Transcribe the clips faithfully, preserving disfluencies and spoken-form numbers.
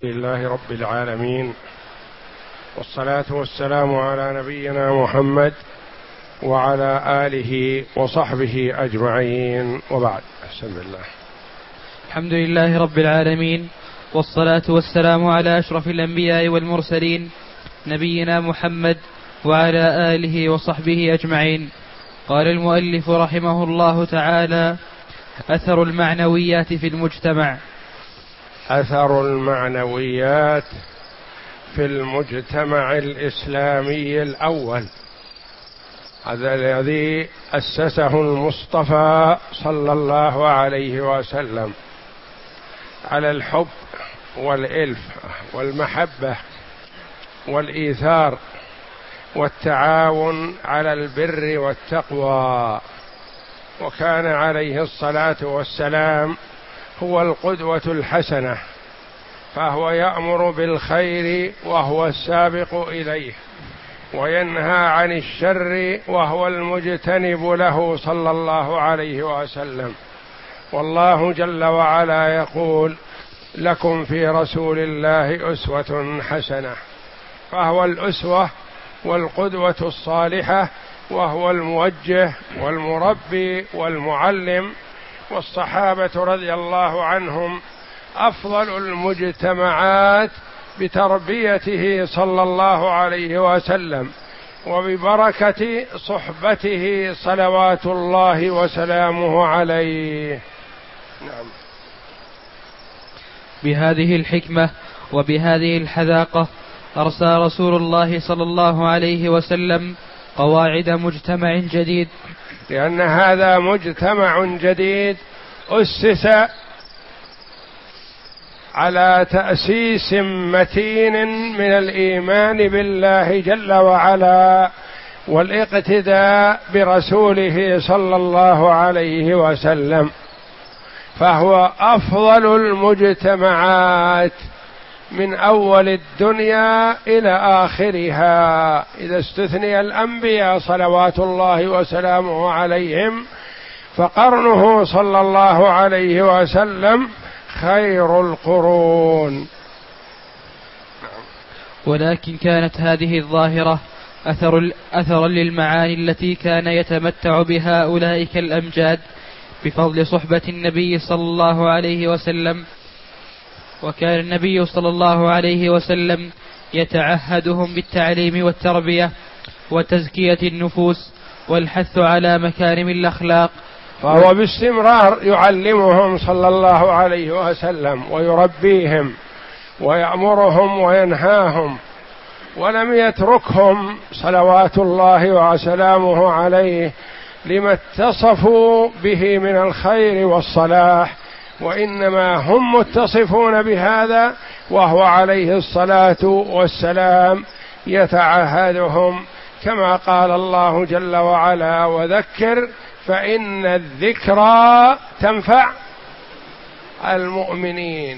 لله رب العالمين، والصلاة والسلام على نبينا محمد وعلى آله وصحبه أجمعين، وبعد. بسم الله. الحمد لله رب العالمين، والصلاة والسلام على أشرف الأنبياء والمرسلين نبينا محمد وعلى آله وصحبه أجمعين. قال المؤلف رحمه الله تعالى: أثر المعنويات في المجتمع. أثر المعنويات في المجتمع الإسلامي الأول، هذا الذي أسسه المصطفى صلى الله عليه وسلم على الحب والإلف والمحبة والإيثار والتعاون على البر والتقوى. وكان عليه الصلاة والسلام هو القدوة الحسنة، فهو يأمر بالخير وهو السابق إليه، وينهى عن الشر وهو المجتنب له صلى الله عليه وسلم. والله جل وعلا يقول: لكم في رسول الله أسوة حسنة، فهو الأسوة والقدوة الصالحة، وهو الموجه والمربي والمعلم. والصحابة رضي الله عنهم أفضل المجتمعات بتربيته صلى الله عليه وسلم وببركة صحبته صلوات الله وسلامه عليه. نعم. بهذه الحكمة وبهذه الحذاقة أرسى رسول الله صلى الله عليه وسلم قواعد مجتمع جديد، لأن هذا مجتمع جديد أسس على تأسيس متين من الإيمان بالله جل وعلا والاقتداء برسوله صلى الله عليه وسلم، فهو أفضل المجتمعات من أول الدنيا إلى آخرها، إذا استثني الأنبياء صلوات الله وسلامه عليهم، فقرنه صلى الله عليه وسلم خير القرون. ولكن كانت هذه الظاهرة أثر أثرا للمعاني التي كان يتمتع بها أولئك الأمجاد بفضل صحبة النبي صلى الله عليه وسلم. وكان النبي صلى الله عليه وسلم يتعهدهم بالتعليم والتربية وتزكية النفوس والحث على مكارم الأخلاق، فهو باستمرار يعلمهم صلى الله عليه وسلم ويربيهم ويأمرهم وينهاهم، ولم يتركهم صلوات الله وسلامه عليه لما اتصفوا به من الخير والصلاح، وإنما هم متصفون بهذا، وهو عليه الصلاة والسلام يتعهدهم كما قال الله جل وعلا: وذكر فإن الذكرى تنفع المؤمنين.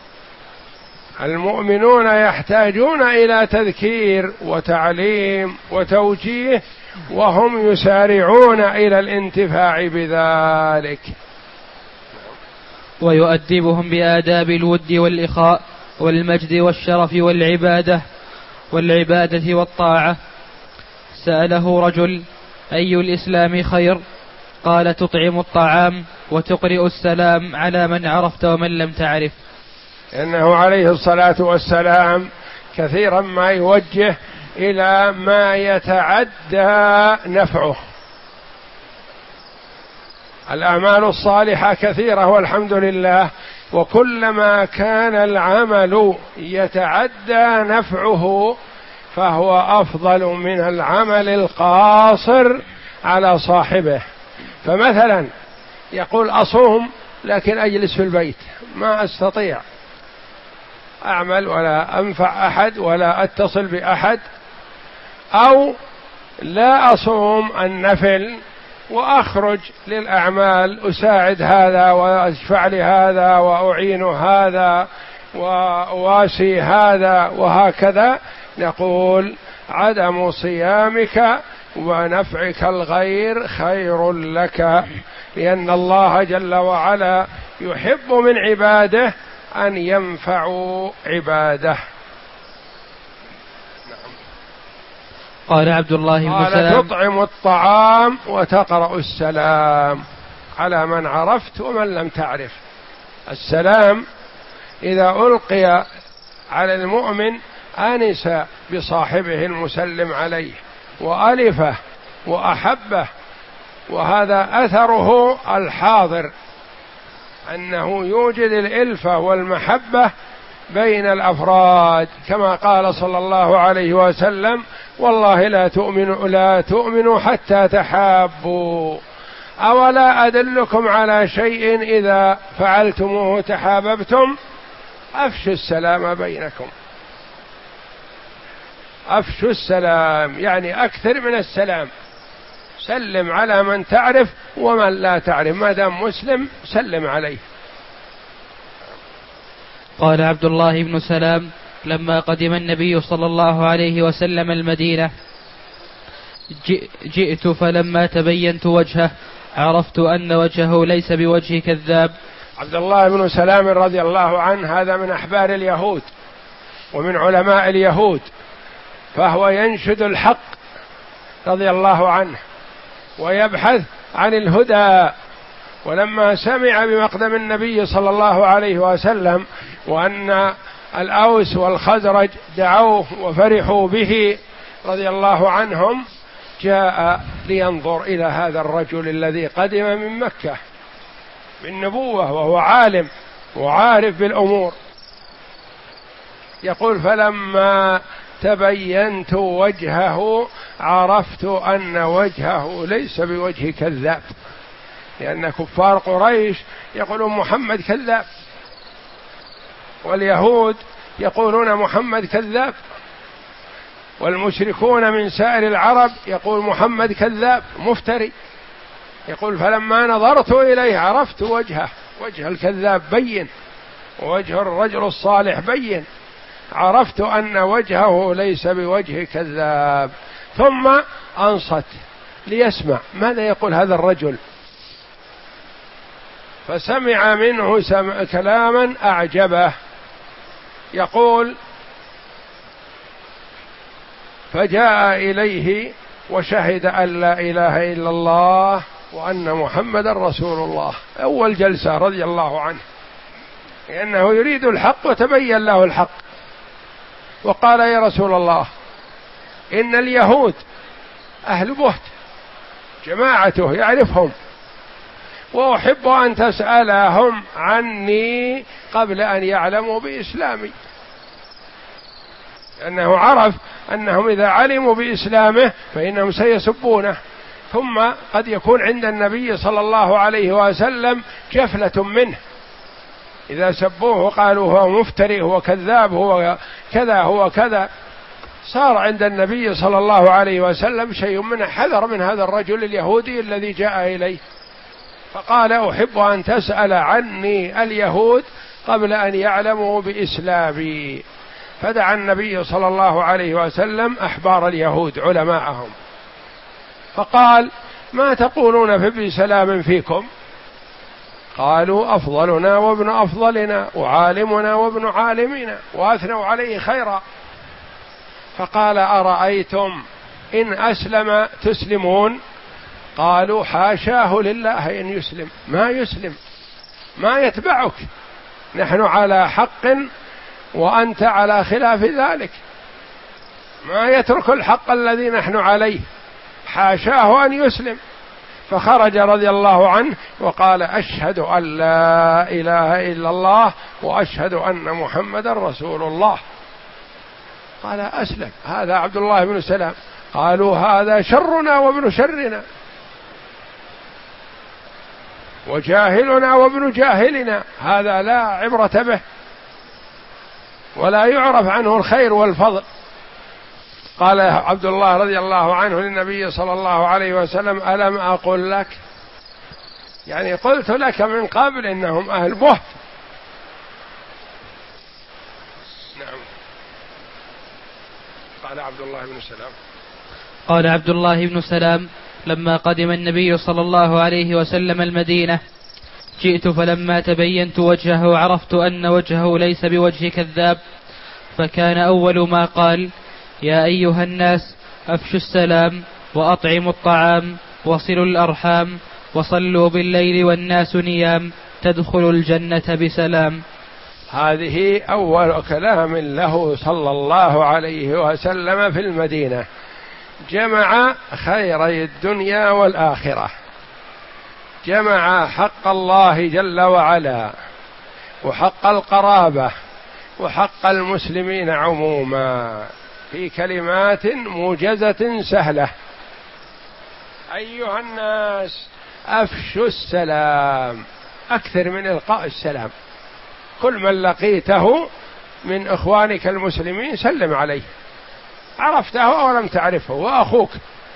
المؤمنون يحتاجون إلى تذكير وتعليم وتوجيه، وهم يسارعون إلى الانتفاع بذلك. ويؤدبهم بآداب الود والإخاء والمجد والشرف والعبادة والعبادة والطاعة. سأله رجل: أي الإسلام خير؟ قال: تطعم الطعام وتقرئ السلام على من عرفت ومن لم تعرف. إنه عليه الصلاة والسلام كثيرا ما يوجه إلى ما يتعدى نفعه. الأعمال الصالحة كثيرة والحمد لله، وكلما كان العمل يتعدى نفعه فهو أفضل من العمل القاصر على صاحبه. فمثلا يقول: أصوم لكن أجلس في البيت، ما أستطيع أعمل ولا أنفع أحد ولا أتصل بأحد، أو لا أصوم النفل وأخرج للأعمال، أساعد هذا وأشفع لهذا وأعين هذا وأواسي هذا وهكذا. نقول: عدم صيامك ونفعك الغير خير لك، لأن الله جل وعلا يحب من عباده أن ينفعوا عباده. قال عبد الله بن سلام: قال تطعم الطعام وتقرأ السلام على من عرفت ومن لم تعرف. السلام إذا ألقي على المؤمن آنس بصاحبه المسلم عليه وألفه وأحبه، وهذا أثره الحاضر أنه يوجد الإلفة والمحبة بين الأفراد، كما قال صلى الله عليه وسلم: والله لا تؤمنوا لا تؤمنوا حتى تحابوا، أولا أدلكم على شيء إذا فعلتموه تحاببتم؟ أفشوا السلام بينكم. أفشوا السلام يعني أكثر من السلام، سلم على من تعرف ومن لا تعرف، ما دام مسلم سلم عليه. قال عبد الله بن سلام: لما قدم النبي صلى الله عليه وسلم المدينة جئت فلما تبينت وجهه عرفت أن وجهه ليس بوجه كذاب. عبد الله بن سلام رضي الله عنه هذا من أحبار اليهود ومن علماء اليهود، فهو ينشد الحق رضي الله عنه ويبحث عن الهدى. ولما سمع بمقدم النبي صلى الله عليه وسلم وأن الأوس والخزرج دعوه وفرحوا به رضي الله عنهم، جاء لينظر إلى هذا الرجل الذي قدم من مكة بالنبوة وهو عالم وعارف بالأمور. يقول: فلما تبينت وجهه عرفت أن وجهه ليس بوجه كذاب، لأن كفار قريش يقولون محمد كذاب، واليهود يقولون محمد كذاب، والمشركون من سائر العرب يقول محمد كذاب مفتري. يقول: فلما نظرت إليه عرفت وجهه، وجه الكذاب بين ووجه الرجل الصالح بين، عرفت أن وجهه ليس بوجه كذاب. ثم أنصت ليسمع ماذا يقول هذا الرجل، فسمع منه سمع كلاما أعجبه. يقول: فجاء إليه وشهد أن لا إله إلا الله وأن محمد رسول الله. أول جلسة رضي الله عنه، لأنه يريد الحق وتبين له الحق. وقال: يا رسول الله، إن اليهود أهل بهت، جماعته يعرفهم، وأحب أن تسألهم عني قبل أن يعلموا بإسلامي، لأنه عرف أنهم إذا علموا بإسلامه فإنهم سيسبونه، ثم قد يكون عند النبي صلى الله عليه وسلم جفلة منه، إذا سبوه قالوا هو مفتري، هو كذاب، هو كذا، هو كذا، صار عند النبي صلى الله عليه وسلم شيء من حذر من هذا الرجل اليهودي الذي جاء إليه. فقال: أحب أن تسأل عني اليهود قبل أن يعلموا بإسلامي. فدعا النبي صلى الله عليه وسلم أحبار اليهود علماءهم، فقال: ما تقولون في ابن سلام فيكم؟ قالوا: أفضلنا وابن أفضلنا وعالمنا وابن عالمنا، وأثنوا عليه خيرا. فقال: أرأيتم إن أسلم تسلمون؟ قالوا: حاشاه لله أن يسلم، ما يسلم، ما يتبعك، نحن على حق وأنت على خلاف ذلك، ما يترك الحق الذي نحن عليه، حاشاه أن يسلم. فخرج رضي الله عنه وقال: أشهد أن لا إله إلا الله وأشهد أن محمد رسول الله. قال: أسلم هذا عبد الله بن سلام. قالوا: هذا شرنا وابن شرنا وجاهلنا وابن جاهلنا، هذا لا عبرة به ولا يعرف عنه الخير والفضل. قال عبد الله رضي الله عنه للنبي صلى الله عليه وسلم: ألم أقل لك، يعني قلت لك من قبل إنهم أهل بهت. نعم. قال عبد الله بن سلام قال عبد الله بن سلام: لما قدم النبي صلى الله عليه وسلم المدينة جئت فلما تبينت وجهه عرفت أن وجهه ليس بوجه كذاب، فكان أول ما قال: يا أيها الناس أفشوا السلام وأطعموا الطعام وصلوا الأرحام وصلوا بالليل والناس نيام تدخلوا الجنة بسلام. هذه أول كلام له صلى الله عليه وسلم في المدينة، جمع خيري الدنيا والآخرة، جمع حق الله جل وعلا وحق القرابة وحق المسلمين عموما في كلمات موجزة سهلة: أيها الناس أفشوا السلام، أكثر من إلقاء السلام، كل من لقيته من إخوانك المسلمين سلم عليه، عرفته أو لم تعرفه، وأخوك.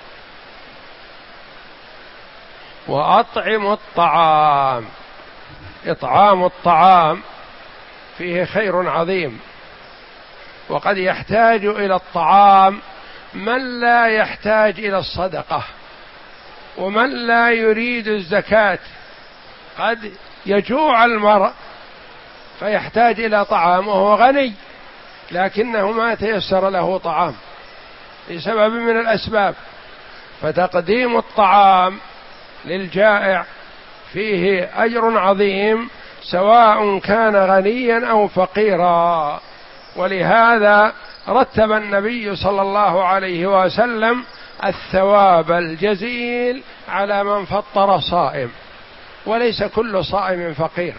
وأطعموا الطعام، إطعام الطعام فيه خير عظيم، وقد يحتاج إلى الطعام من لا يحتاج إلى الصدقة ومن لا يريد الزكاة. قد يجوع المرء فيحتاج إلى طعام وهو غني لكنه ما تيسر له طعام لسبب من الأسباب، فتقديم الطعام للجائع فيه أجر عظيم سواء كان غنيا أو فقيرا. ولهذا رتب النبي صلى الله عليه وسلم الثواب الجزيل على من فطر صائم، وليس كل صائم فقير،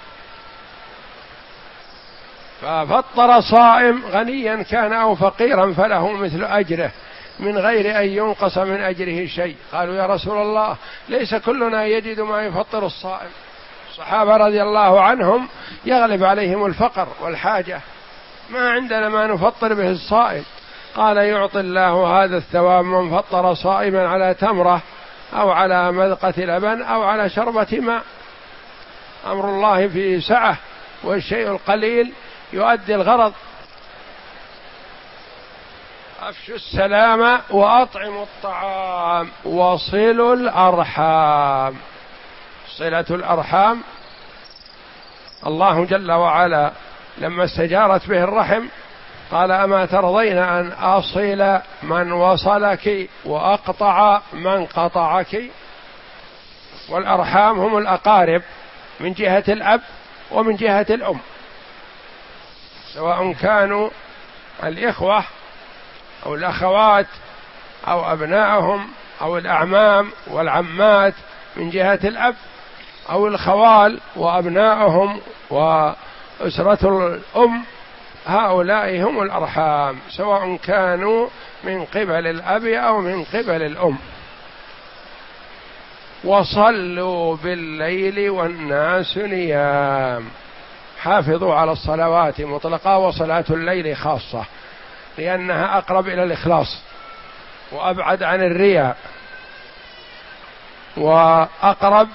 ففطر صائم غنيا كان أو فقيرا فله مثل أجره من غير أن ينقص من أجره شيء. قالوا: يا رسول الله ليس كلنا يجد ما يفطر الصائم. الصحابة رضي الله عنهم يغلب عليهم الفقر والحاجة، ما عندنا ما نفطر به الصائم. قال: يعطي الله هذا الثواب من فطر صائما على تمرة أو على مذقة لبن أو على شربة ماء. أمر الله فيه سعة، والشيء القليل يؤدي الغرض. أفشوا السلام وأطعموا الطعام وصلوا الأرحام. صلة الأرحام، الله جل وعلا لما استجارت به الرحم قال: أما ترضين أن أصل من وصلك وأقطع من قطعك. والأرحام هم الأقارب من جهة الأب ومن جهة الأم، سواء كانوا الإخوة أو الأخوات أو أبنائهم أو الأعمام والعمات من جهة الأب، أو الخوال وأبنائهم وأسرة الأم، هؤلاء هم الأرحام سواء كانوا من قبل الأب أو من قبل الأم. وصلوا بالليل والناس نيام، حافظوا على الصلوات مطلقة وصلاة الليل خاصة، لأنها أقرب إلى الإخلاص وأبعد عن الرياء وأقرب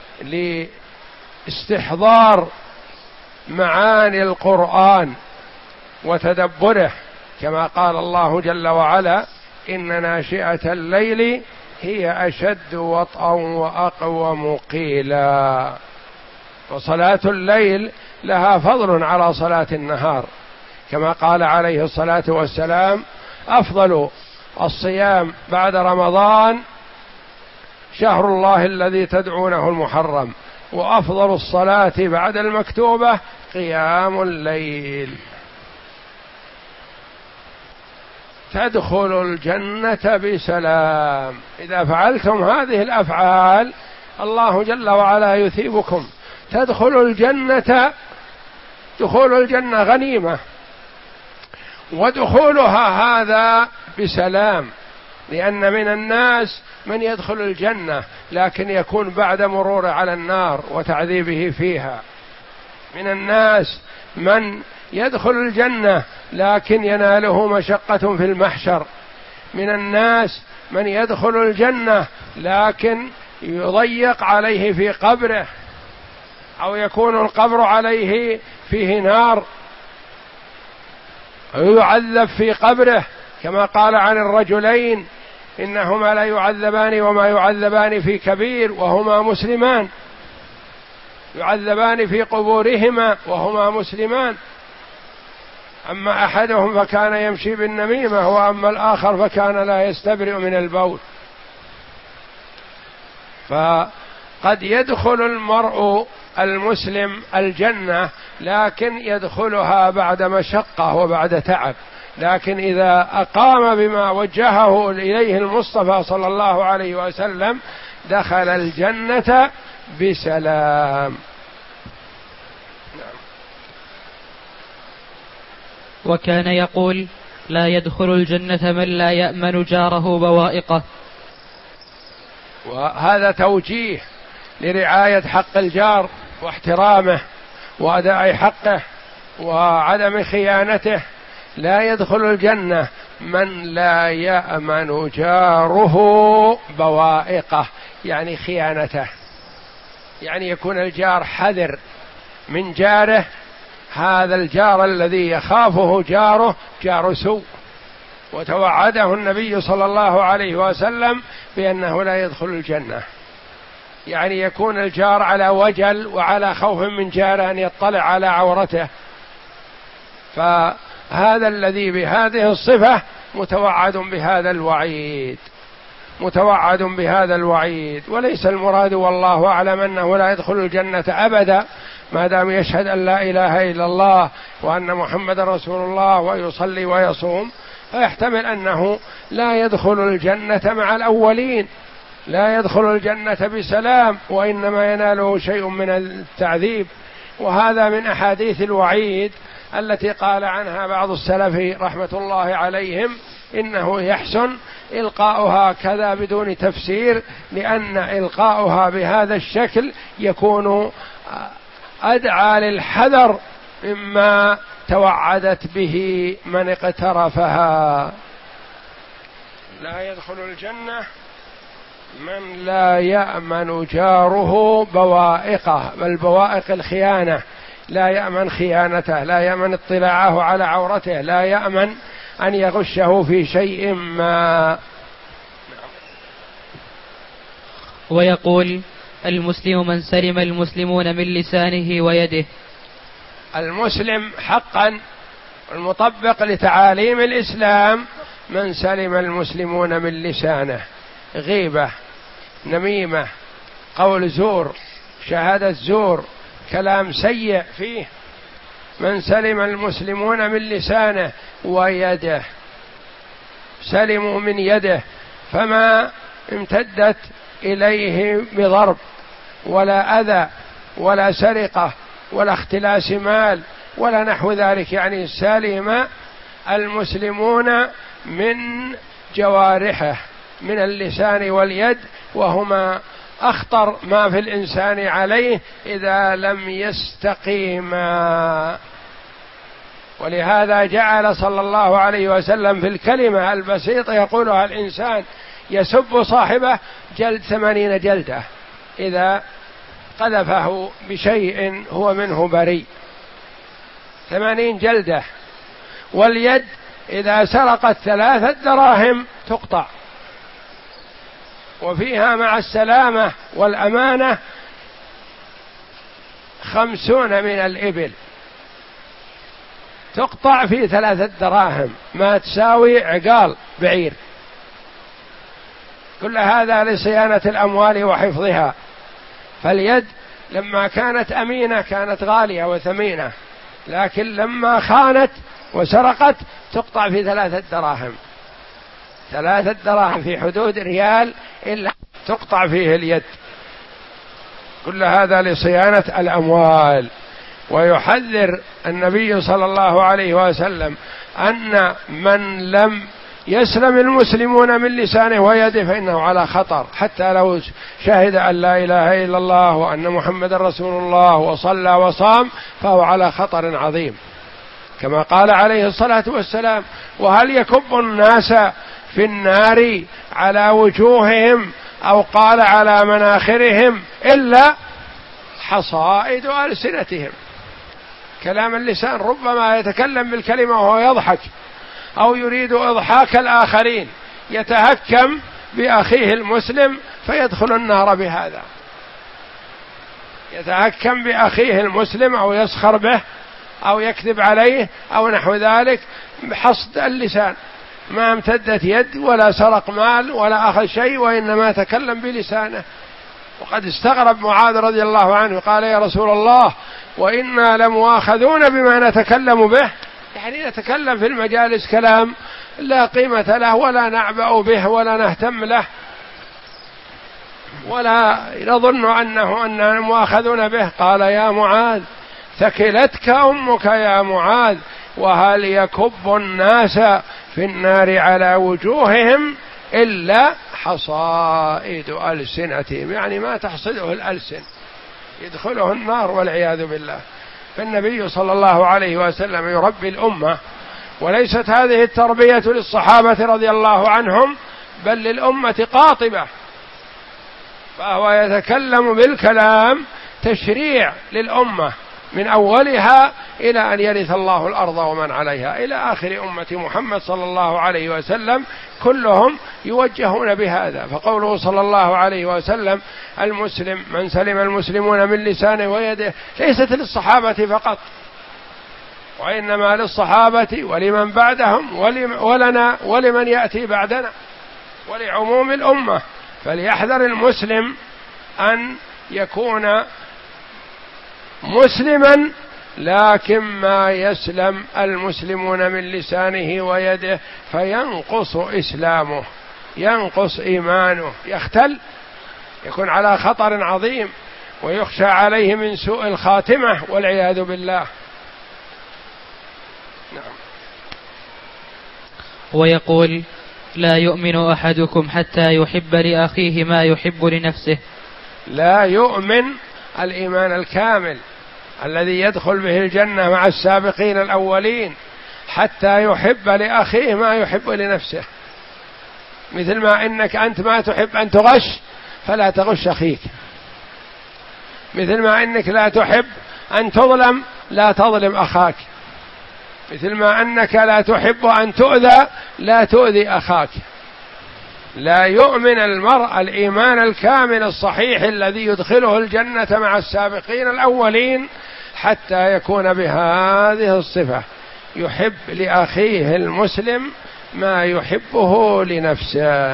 لاستحضار معاني القرآن وتدبره، كما قال الله جل وعلا: إن ناشئة الليل هي أشد وطئا وأقوم قيلا. وصلاة الليل لها فضل على صلاة النهار، كما قال عليه الصلاة والسلام: أفضل الصيام بعد رمضان شهر الله الذي تدعونه المحرم، وأفضل الصلاة بعد المكتوبة قيام الليل. تدخل الجنة بسلام. إذا فعلتم هذه الأفعال الله جل وعلا يثيبكم. تدخل الجنة، دخول الجنة غنيمة، ودخولها هذا بسلام، لأن من الناس من يدخل الجنة لكن يكون بعد مروره على النار وتعذيبه فيها. من الناس من يدخل الجنة لكن يناله مشقة في المحشر. من الناس من يدخل الجنة لكن يضيق عليه في قبره، أو يكون القبر عليه فيه نار أو يعذب في قبره، كما قال عن الرجلين: إنهما لا يعذبان وما يعذبان في كبير وهما مسلمان. يعذبان في قبورهما وهما مسلمان، أما أحدهم فكان يمشي بالنميمة وأما الآخر فكان لا يستبرئ من البول. فقد يدخل المرء المسلم الجنة لكن يدخلها بعد مشقة وبعد تعب، لكن إذا أقام بما وجهه إليه المصطفى صلى الله عليه وسلم دخل الجنة بسلام. وكان يقول: لا يدخل الجنة من لا يأمن جاره بوائقه. وهذا توجيه لرعاية حق الجار واحترامه وأداء حقه وعدم خيانته. لا يدخل الجنة من لا يأمن جاره بوائقه، يعني خيانته، يعني يكون الجار حذر من جاره، هذا الجار الذي يخافه جاره جار سوء، وتوعده النبي صلى الله عليه وسلم بأنه لا يدخل الجنة، يعني يكون الجار على وجل وعلى خوف من جاره أن يطلع على عورته، فهذا الذي بهذه الصفة متوعد بهذا الوعيد، متوعد بهذا الوعيد. وليس المراد والله أعلم أنه لا يدخل الجنة أبدا ما دام يشهد أن لا إله إلا الله وأن محمد رسول الله ويصلي ويصوم، فيحتمل أنه لا يدخل الجنة مع الأولين، لا يدخل الجنة بسلام، وإنما يناله شيء من التعذيب. وهذا من أحاديث الوعيد التي قال عنها بعض السلف رحمة الله عليهم إنه يحسن إلقاؤها كذا بدون تفسير، لأن إلقاؤها بهذا الشكل يكون أدعى للحذر مما توعدت به من اقترفها. لا يدخل الجنة من لا يأمن جاره بوائقه، بل بوائق الخيانة، لا يأمن خيانته، لا يأمن اطلاعه على عورته، لا يأمن أن يغشه في شيء ما. ويقول: المسلم من سلم المسلمون من لسانه ويده. المسلم حقا المطبق لتعاليم الإسلام من سلم المسلمون من لسانه، غيبة، نميمة، قول زور، شهادة زور، كلام سيء فيه، من سلم المسلمون من لسانه ويده، سلموا من يده، فما امتدت إليه بضرب ولا أذى ولا سرقة ولا اختلاس مال ولا نحو ذلك، يعني سلم المسلمون من جوارحه، من اللسان واليد، وهما أخطر ما في الإنسان عليه إذا لم يستقيما. ولهذا جعل صلى الله عليه وسلم في الكلمة البسيطة يقولها الإنسان يسب صاحبه جلد ثمانين جلدة إذا قذفه بشيء هو منه بريء، ثمانين جلدة. واليد إذا سرقت ثلاثة دراهم تقطع، وفيها مع السلامة والأمانة خمسون من الإبل تقطع في ثلاثة دراهم، ما تساوي عقال بعير. كل هذا لصيانة الأموال وحفظها. فاليد لما كانت أمينة كانت غالية وثمينة، لكن لما خانت وسرقت تقطع في ثلاثة دراهم، ثلاثة دراهم في حدود ريال إلا تقطع فيه اليد. كل هذا لصيانة الأموال. ويحذر النبي صلى الله عليه وسلم أن من لم يسلم المسلمون من لسانه ويده فإنه على خطر، حتى لو شهد أن لا إله إلا الله وأن محمد رسول الله وصلى وصام فهو على خطر عظيم، كما قال عليه الصلاة والسلام: وهل يكب الناس في النار على وجوههم أو قال على مناخرهم إلا حصائد ألسنتهم. كلام اللسان ربما يتكلم بالكلمة وهو يضحك أو يريد إضحاك الآخرين، يتهكم بأخيه المسلم فيدخل النار بهذا. يتهكم بأخيه المسلم أو يسخر به أو يكذب عليه أو نحو ذلك بحصد اللسان، ما امتدت يد ولا سرق مال ولا أخذ شيء، وإنما تكلم بلسانه. وقد استغرب معاذ رضي الله عنه قال: يا رسول الله، وإنا لمؤاخذون بما نتكلم به، يعني نتكلم في المجالس كلام لا قيمة له ولا نعبأ به ولا نهتم له ولا نظن أنه أننا مؤاخذون به. قال: يا معاذ، ثكلتك أمك يا معاذ، وهل يكب الناس في النار على وجوههم إلا حصائد ألسنتهم، يعني ما تحصده الألسن يدخله النار والعياذ بالله. فالنبي صلى الله عليه وسلم يربي الأمة، وليست هذه التربية للصحابة رضي الله عنهم بل للأمة قاطبة، فهو يتكلم بالكلام تشريع للأمة من أولها إلى أن يرث الله الأرض ومن عليها إلى آخر أمة محمد صلى الله عليه وسلم، كلهم يوجهون بهذا. فقوله صلى الله عليه وسلم: المسلم من سلم المسلمون من لسانه ويده، ليست للصحابة فقط، وإنما للصحابة ولمن بعدهم ولنا ولمن يأتي بعدنا ولعموم الأمة. فليحذر المسلم أن يكون مسلما لكن ما يسلم المسلمون من لسانه ويده فينقص إسلامه، ينقص إيمانه، يختل، يكون على خطر عظيم ويخشى عليه من سوء الخاتمة والعياذ بالله. نعم. ويقول: لا يؤمن أحدكم حتى يحب لأخيه ما يحب لنفسه. لا يؤمن الإيمان الكامل الذي يدخل به الجنة مع السابقين الأولين حتى يحب لأخيه ما يحب لنفسه، مثل ما إنك أنت ما تحب أن تغش فلا تغش أخيك، مثل ما إنك لا تحب أن تظلم لا تظلم أخاك، مثل ما أنك لا تحب أن تؤذى لا تؤذي أخاك. لا يؤمن المرء الإيمان الكامل الصحيح الذي يدخله الجنة مع السابقين الأولين حتى يكون بهذه الصفة: يحب لأخيه المسلم ما يحبه لنفسه.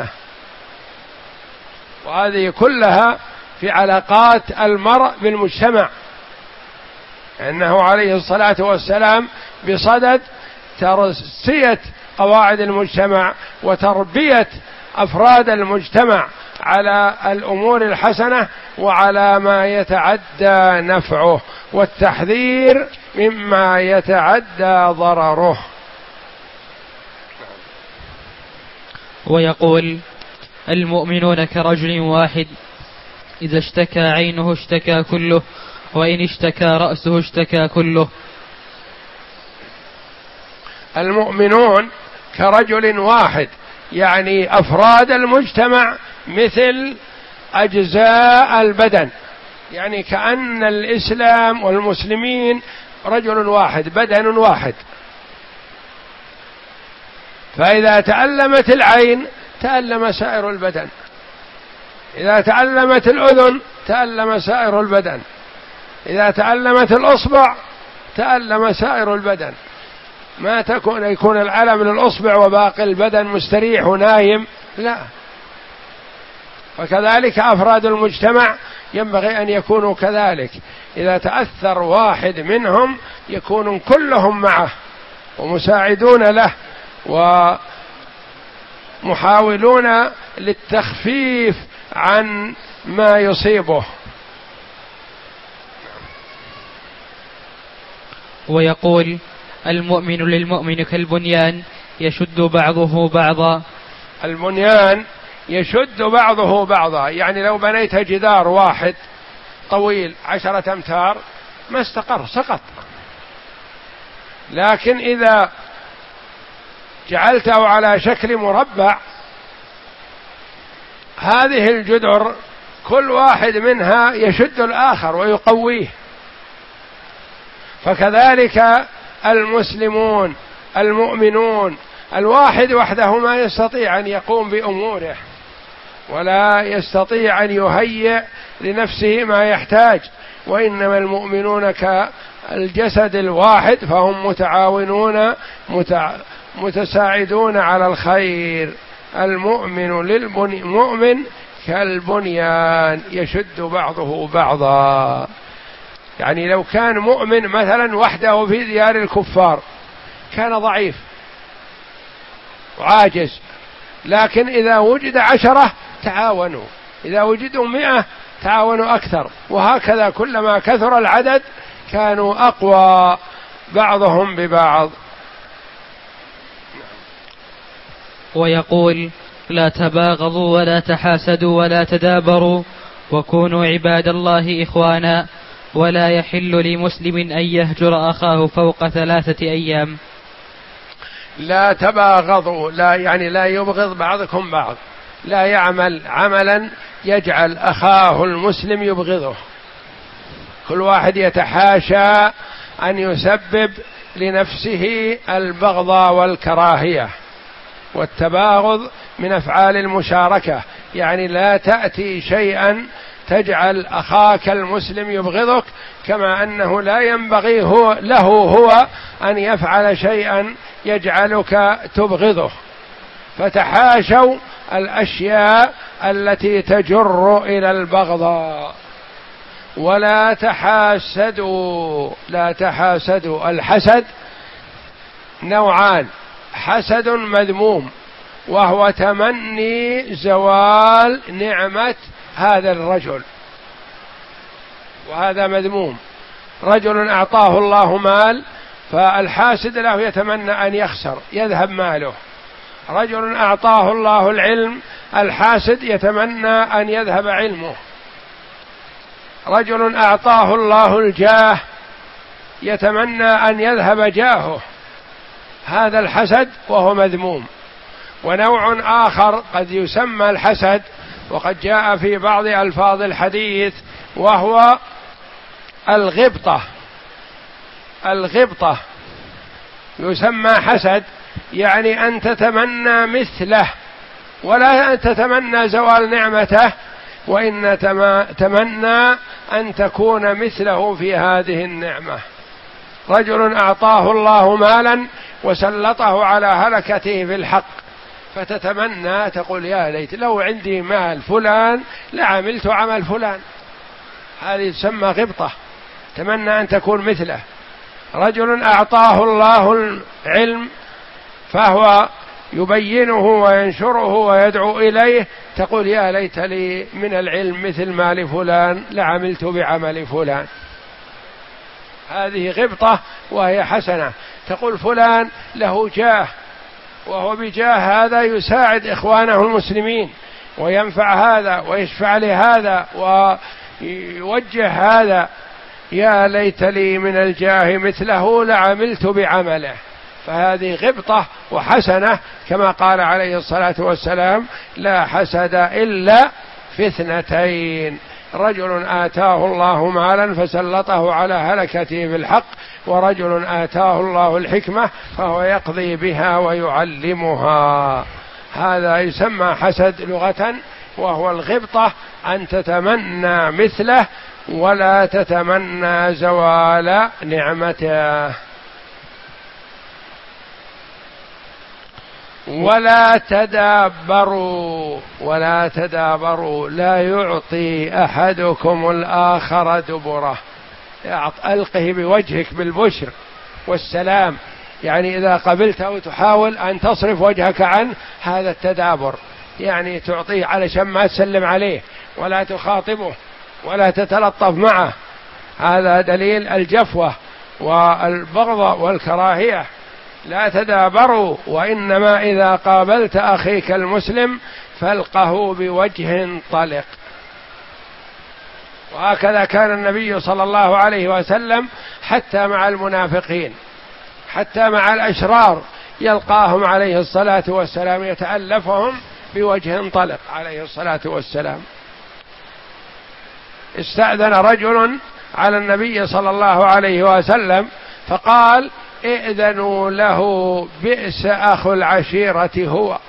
وهذه كلها في علاقات المرء بالمجتمع، إنه عليه الصلاة والسلام بصدد ترسية قواعد المجتمع وتربية أفراد المجتمع على الأمور الحسنة وعلى ما يتعدى نفعه، والتحذير مما يتعدى ضرره. ويقول: المؤمنون كرجل واحد، إذا اشتكى عينه اشتكى كله، وإن اشتكى رأسه اشتكى كله. المؤمنون كرجل واحد، يعني أفراد المجتمع مثل أجزاء البدن، يعني كأن الإسلام والمسلمين رجل واحد، بدن واحد. فإذا تألمت العين تألم سائر البدن، إذا تألمت الأذن تألم سائر البدن، إذا تألمت الأصبع تألم سائر البدن. ما تكون يكون الألم للأصبع وباقي البدن مستريح ونايم، لا. فكذلك أفراد المجتمع ينبغي أن يكونوا كذلك، إذا تأثر واحد منهم يكون كلهم معه ومساعدون له ومحاولون للتخفيف عن ما يصيبه. ويقول: المؤمن للمؤمن كالبنيان يشد بعضه بعضا. البنيان يشد بعضه بعضا، يعني لو بنيت جدار واحد طويل عشرة أمتار ما استقر، سقط. لكن إذا جعلته على شكل مربع، هذه الجدر كل واحد منها يشد الآخر ويقويه. فكذلك المسلمون المؤمنون، الواحد وحده ما يستطيع أن يقوم بأموره ولا يستطيع أن يهيئ لنفسه ما يحتاج، وإنما المؤمنون كالجسد الواحد فهم متعاونون متع... متساعدون على الخير. المؤمن للمؤمن كالبنيان يشد بعضه بعضا. يعني لو كان مؤمن مثلا وحده في ديار الكفار كان ضعيف وعاجز، لكن إذا وجد عشرة تعاونوا، إذا وجدوا مئة تعاونوا أكثر، وهكذا كلما كثر العدد كانوا أقوى بعضهم ببعض. ويقول: لا تباغضوا ولا تحاسدوا ولا تدابروا وكونوا عباد الله إخوانا، ولا يحل لمسلم أن يهجر أخاه فوق ثلاثة أيام. لا تباغضوا، لا يعني لا يبغض بعضكم بعض، لا يعمل عملا يجعل أخاه المسلم يبغضه، كل واحد يتحاشى أن يسبب لنفسه البغض والكراهية. والتباغض من أفعال المشاركة، يعني لا تأتي شيئا تجعل أخاك المسلم يبغضك، كما أنه لا ينبغي هو له هو أن يفعل شيئا يجعلك تبغضه. فتحاشوا الأشياء التي تجر إلى البغضاء. ولا تحاسدوا، لا تحاسدوا. الحسد نوعان: حسد مذموم وهو تمني زوال نعمة هذا الرجل، وهذا مذموم. رجل أعطاه الله مال فالحاسد له يتمنى أن يخسر يذهب ماله. رجل أعطاه الله العلم الحاسد يتمنى أن يذهب علمه. رجل أعطاه الله الجاه يتمنى أن يذهب جاهه. هذا الحسد وهو مذموم. ونوع آخر قد يسمى الحسد وقد جاء في بعض ألفاظ الحديث وهو الغبطة. الغبطة يسمى حسد، يعني أن تتمنى مثله ولا أن تتمنى زوال نعمته، وإن تمنى أن تكون مثله في هذه النعمة. رجل أعطاه الله مالا وسلطه على هلكته في الحق، فتتمنى تقول يا ليت لو عندي مال فلان لعملت عمل فلان. هذه تسمى غبطة، تمنى أن تكون مثله. رجل أعطاه الله العلم فهو يبينه وينشره ويدعو إليه، تقول يا ليت لي من العلم مثل ما لفلان لعملت بعمل فلان. هذه غبطة وهي حسنة. تقول فلان له جاه وهو بجاه هذا يساعد إخوانه المسلمين وينفع هذا ويشفع لهذا ويوجه هذا، يا ليت لي من الجاه مثله لعملت بعمله. فهذه غبطة وحسنة، كما قال عليه الصلاة والسلام: لا حسد إلا في اثنتين: رجل آتاه الله مالا فسلطه على هلكته بالحق، ورجل آتاه الله الحكمة فهو يقضي بها ويعلمها. هذا يسمى حسد لغة، وهو الغبطة، أن تتمنى مثله ولا تتمنى زوال نعمته. ولا تدابروا، ولا تدابروا، لا يعطي أحدكم الآخر دبره، ألقه بوجهك بالبشر والسلام، يعني إذا قبلته تحاول أن تصرف وجهك عنه، هذا التدابر، يعني تعطيه علشان ما تسلم عليه ولا تخاطبه ولا تتلطف معه. هذا دليل الجفوة والبغض والكراهية. لا تدابروا، وإنما إذا قابلت أخيك المسلم فالقه بوجه طلق. وهكذا كان النبي صلى الله عليه وسلم حتى مع المنافقين، حتى مع الأشرار يلقاهم عليه الصلاة والسلام يتألفهم بوجه طلق عليه الصلاة والسلام. استأذن رجل على النبي صلى الله عليه وسلم فقال: ائذنوا له بئس أخو العشيرة هو،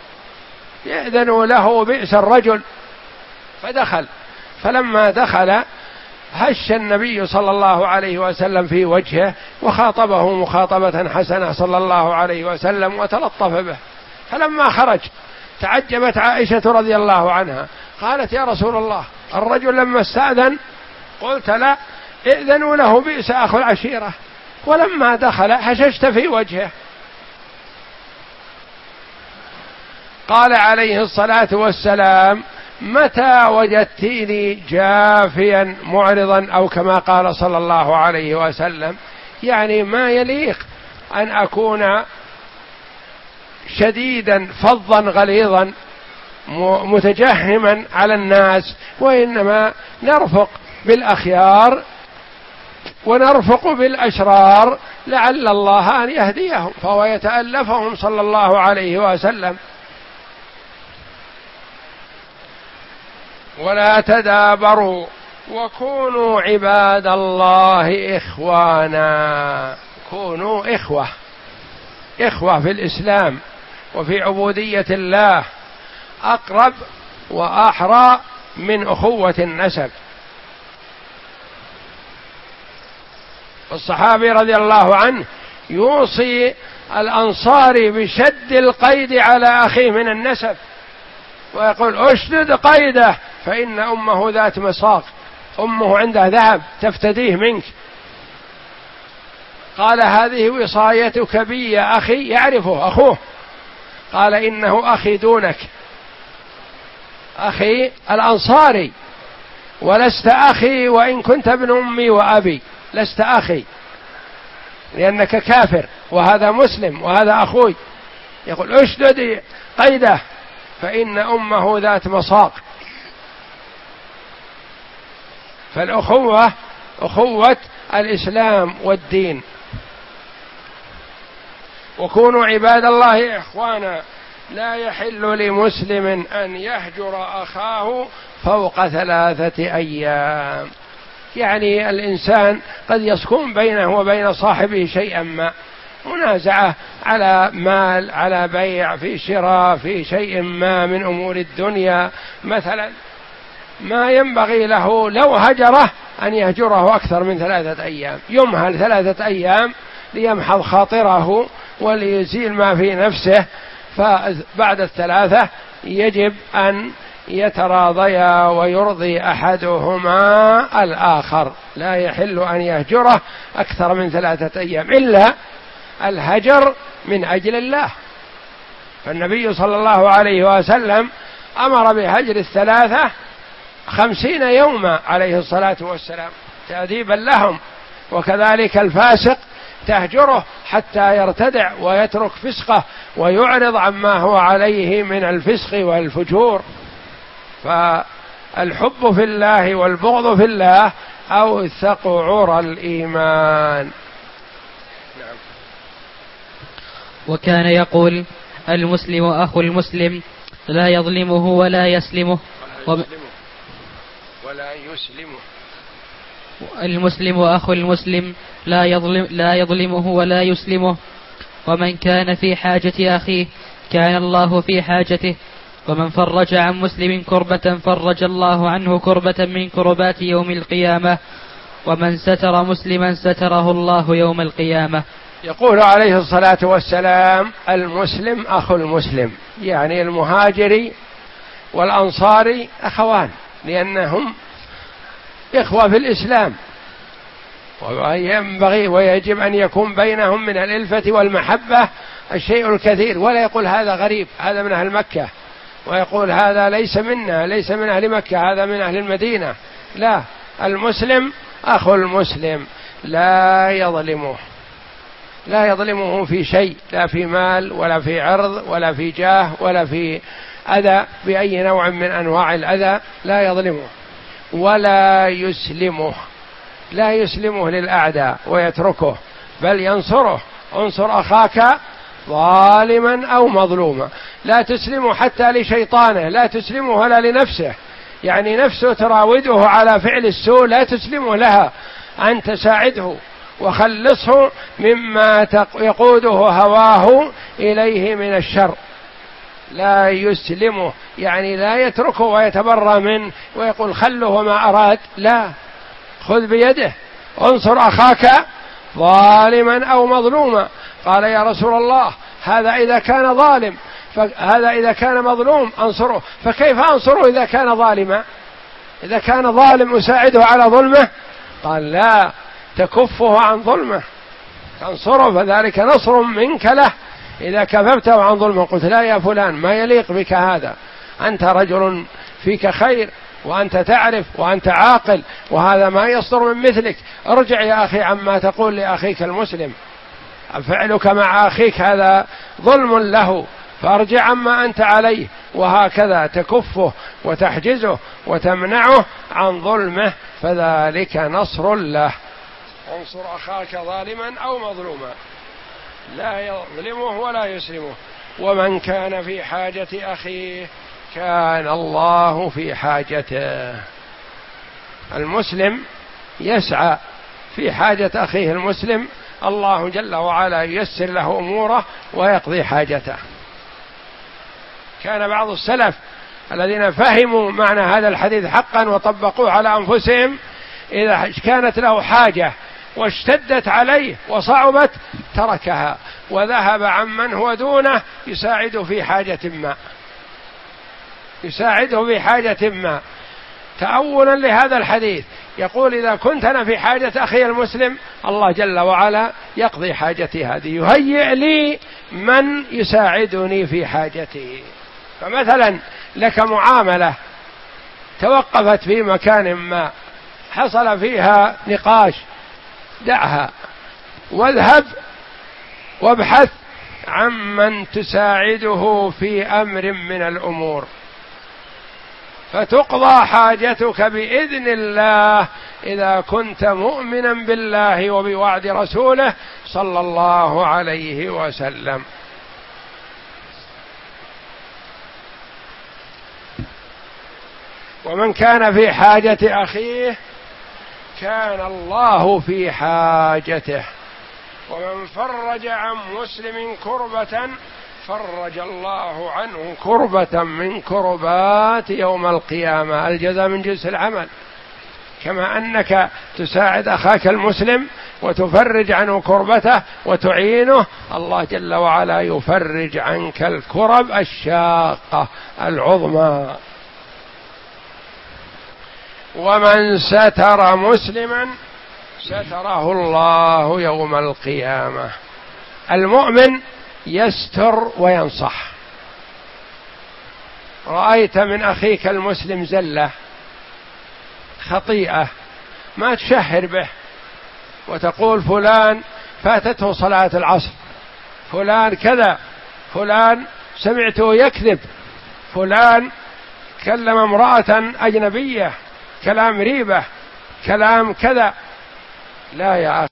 ائذنوا له بئس الرجل. فدخل، فلما دخل هش النبي صلى الله عليه وسلم في وجهه وخاطبه مخاطبة حسنة صلى الله عليه وسلم وتلطف به. فلما خرج تعجبت عائشة رضي الله عنها، قالت: يا رسول الله، الرجل لما استأذن قلت لا، ائذنوا له، بئس أخو العشيرة، ولما دخل هششت في وجهه. قال عليه الصلاة والسلام: متى وجدتني جافيا معرضا، أو كما قال صلى الله عليه وسلم، يعني ما يليق أن أكون شديدا فظا غليظا متجهما على الناس، وإنما نرفق بالأخيار ونرفق بالأشرار لعل الله أن يهديهم، فهو يتألفهم صلى الله عليه وسلم. ولا تدابروا وكونوا عباد الله إخوانا، كونوا إخوة، إخوة في الإسلام وفي عبودية الله، أقرب وأحرى من أخوة النسب. الصحابي رضي الله عنه يوصي الأنصاري بشد القيد على أخيه من النسب، ويقول: اشدد قيده فإن أمه ذات مساق، أمه عندها ذهب تفتديه منك. قال: هذه وصايتك بي يا أخي؟ يعرفه أخوه. قال: إنه أخي دونك، أخي الأنصاري، ولست أخي وإن كنت ابن أمي وأبي، لست أخي لأنك كافر، وهذا مسلم وهذا أخوي. يقول: اشدد قيده فإن أمه ذات مساق. فالأخوة أخوة الإسلام والدين. وكونوا عباد الله إخوانا، لا يحل لمسلم أن يهجر أخاه فوق ثلاثة أيام. يعني الإنسان قد يسكن بينه وبين صاحبه شيئا ما، منازعة على مال، على بيع، في شراء، في شيء ما من أمور الدنيا مثلا، ما ينبغي له لو هجره أن يهجره أكثر من ثلاثة أيام، يمهل ثلاثة أيام ليمحض خاطره وليزيل ما في نفسه، فبعد الثلاثة يجب أن يتراضيا ويرضي أحدهما الآخر، لا يحل أن يهجره أكثر من ثلاثة أيام إلا الهجر من أجل الله. فالنبي صلى الله عليه وسلم أمر بهجر الثلاثة خمسين يوما عليه الصلاة والسلام تأديبا لهم، وكذلك الفاسق تهجره حتى يرتدع ويترك فسقه ويعرض عما هو عليه من الفسق والفجور. فالحب في الله والبغض في الله أوثق عرى الإيمان. وكان يقول: المسلم أخو المسلم لا يظلمه ولا يسلمه ولا ولا يسلمه. المسلم أخو المسلم لا يظلم لا يظلمه ولا يسلمه، ومن كان في حاجة أخيه كان الله في حاجته، ومن فرج عن مسلم كربة فرج الله عنه كربة من كربات يوم القيامة، ومن ستر مسلما ستره الله يوم القيامة. يقول عليه الصلاة والسلام: المسلم أخو المسلم، يعني المهاجري والأنصاري أخوان، لأنهم إخوة في الإسلام، وينبغي ويجب أن يكون بينهم من الألفة والمحبة الشيء الكثير، ولا يقول هذا غريب، هذا من أهل مكة، ويقول هذا ليس منا، ليس من أهل مكة، هذا من أهل المدينة. لا، المسلم أخو المسلم لا يظلمه، لا يظلمه في شيء، لا في مال ولا في عرض ولا في جاه ولا في أذى بأي نوع من أنواع الأذى، لا يظلمه ولا يسلمه، لا يسلمه للأعداء ويتركه، بل ينصره. انصر أخاك ظالما أو مظلوما، لا تسلمه حتى لشيطانه، لا تسلمه ولا لنفسه، يعني نفسه تراوده على فعل السوء لا تسلمه لها، أن تساعده وخلصه مما يقوده هواه إليه من الشر. لا يسلمه يعني لا يتركه ويتبرى منه ويقول خله ما أراد، لا، خذ بيده انصر أخاك ظالما أو مظلوما. قال يا رسول الله هذا إذا كان ظالم، هذا إذا كان مظلوم أنصره، فكيف أنصره إذا كان ظالما؟ إذا كان ظالم أساعده على ظلمه؟ قال لا، تكفه عن ظلمه تنصره، فذلك نصر منك له. إذا كففته عن ظلمه قلت لا يا فلان ما يليق بك هذا، أنت رجل فيك خير وأنت تعرف وأنت عاقل وهذا ما يصدر من مثلك، ارجع يا أخي عما تقول لأخيك المسلم، فعلك مع أخيك هذا ظلم له، فارجع عما أنت عليه. وهكذا تكفه وتحجزه وتمنعه عن ظلمه، فذلك نصر له. انصر أخاك ظالما أو مظلوما لا يظلمه ولا يسلمه. ومن كان في حاجة أخيه كان الله في حاجته. المسلم يسعى في حاجة أخيه المسلم، الله جل وعلا ييسر له أموره ويقضي حاجته. كان بعض السلف الذين فهموا معنى هذا الحديث حقا وطبقوه على أنفسهم، إذا كانت له حاجة واشتدت عليه وصعبت تركها وذهب عمن هو دونه يساعده في حاجة ما، يساعده في حاجة ما تأولا لهذا الحديث. يقول إذا كنت أنا في حاجة أخي المسلم الله جل وعلا يقضي حاجتي هذه، يهيئ لي من يساعدني في حاجتي. فمثلا لك معاملة توقفت في مكان ما حصل فيها نقاش، دعها واذهب وابحث عمن تساعده في أمر من الأمور فتقضى حاجتك بإذن الله إذا كنت مؤمنا بالله وبوعد رسوله صلى الله عليه وسلم. ومن كان في حاجة أخيه كان الله في حاجته. ومن فرج عن مسلم كربة فرج الله عنه كربة من كربات يوم القيامة. الجزاء من جنس العمل. كما أنك تساعد أخاك المسلم وتفرج عنه كربته وتعينه، الله جل وعلا يفرج عنك الكرب الشاقة العظمى. ومن ستر مسلما ستره الله يوم القيامة. المؤمن يستر وينصح. رأيت من أخيك المسلم زلة خطيئة ما تشهر به وتقول فلان فاتته صلاة العصر، فلان كذا، فلان سمعته يكذب، فلان كلم امرأة أجنبية كلام ريبة، كلام كذا. لا يا أخي،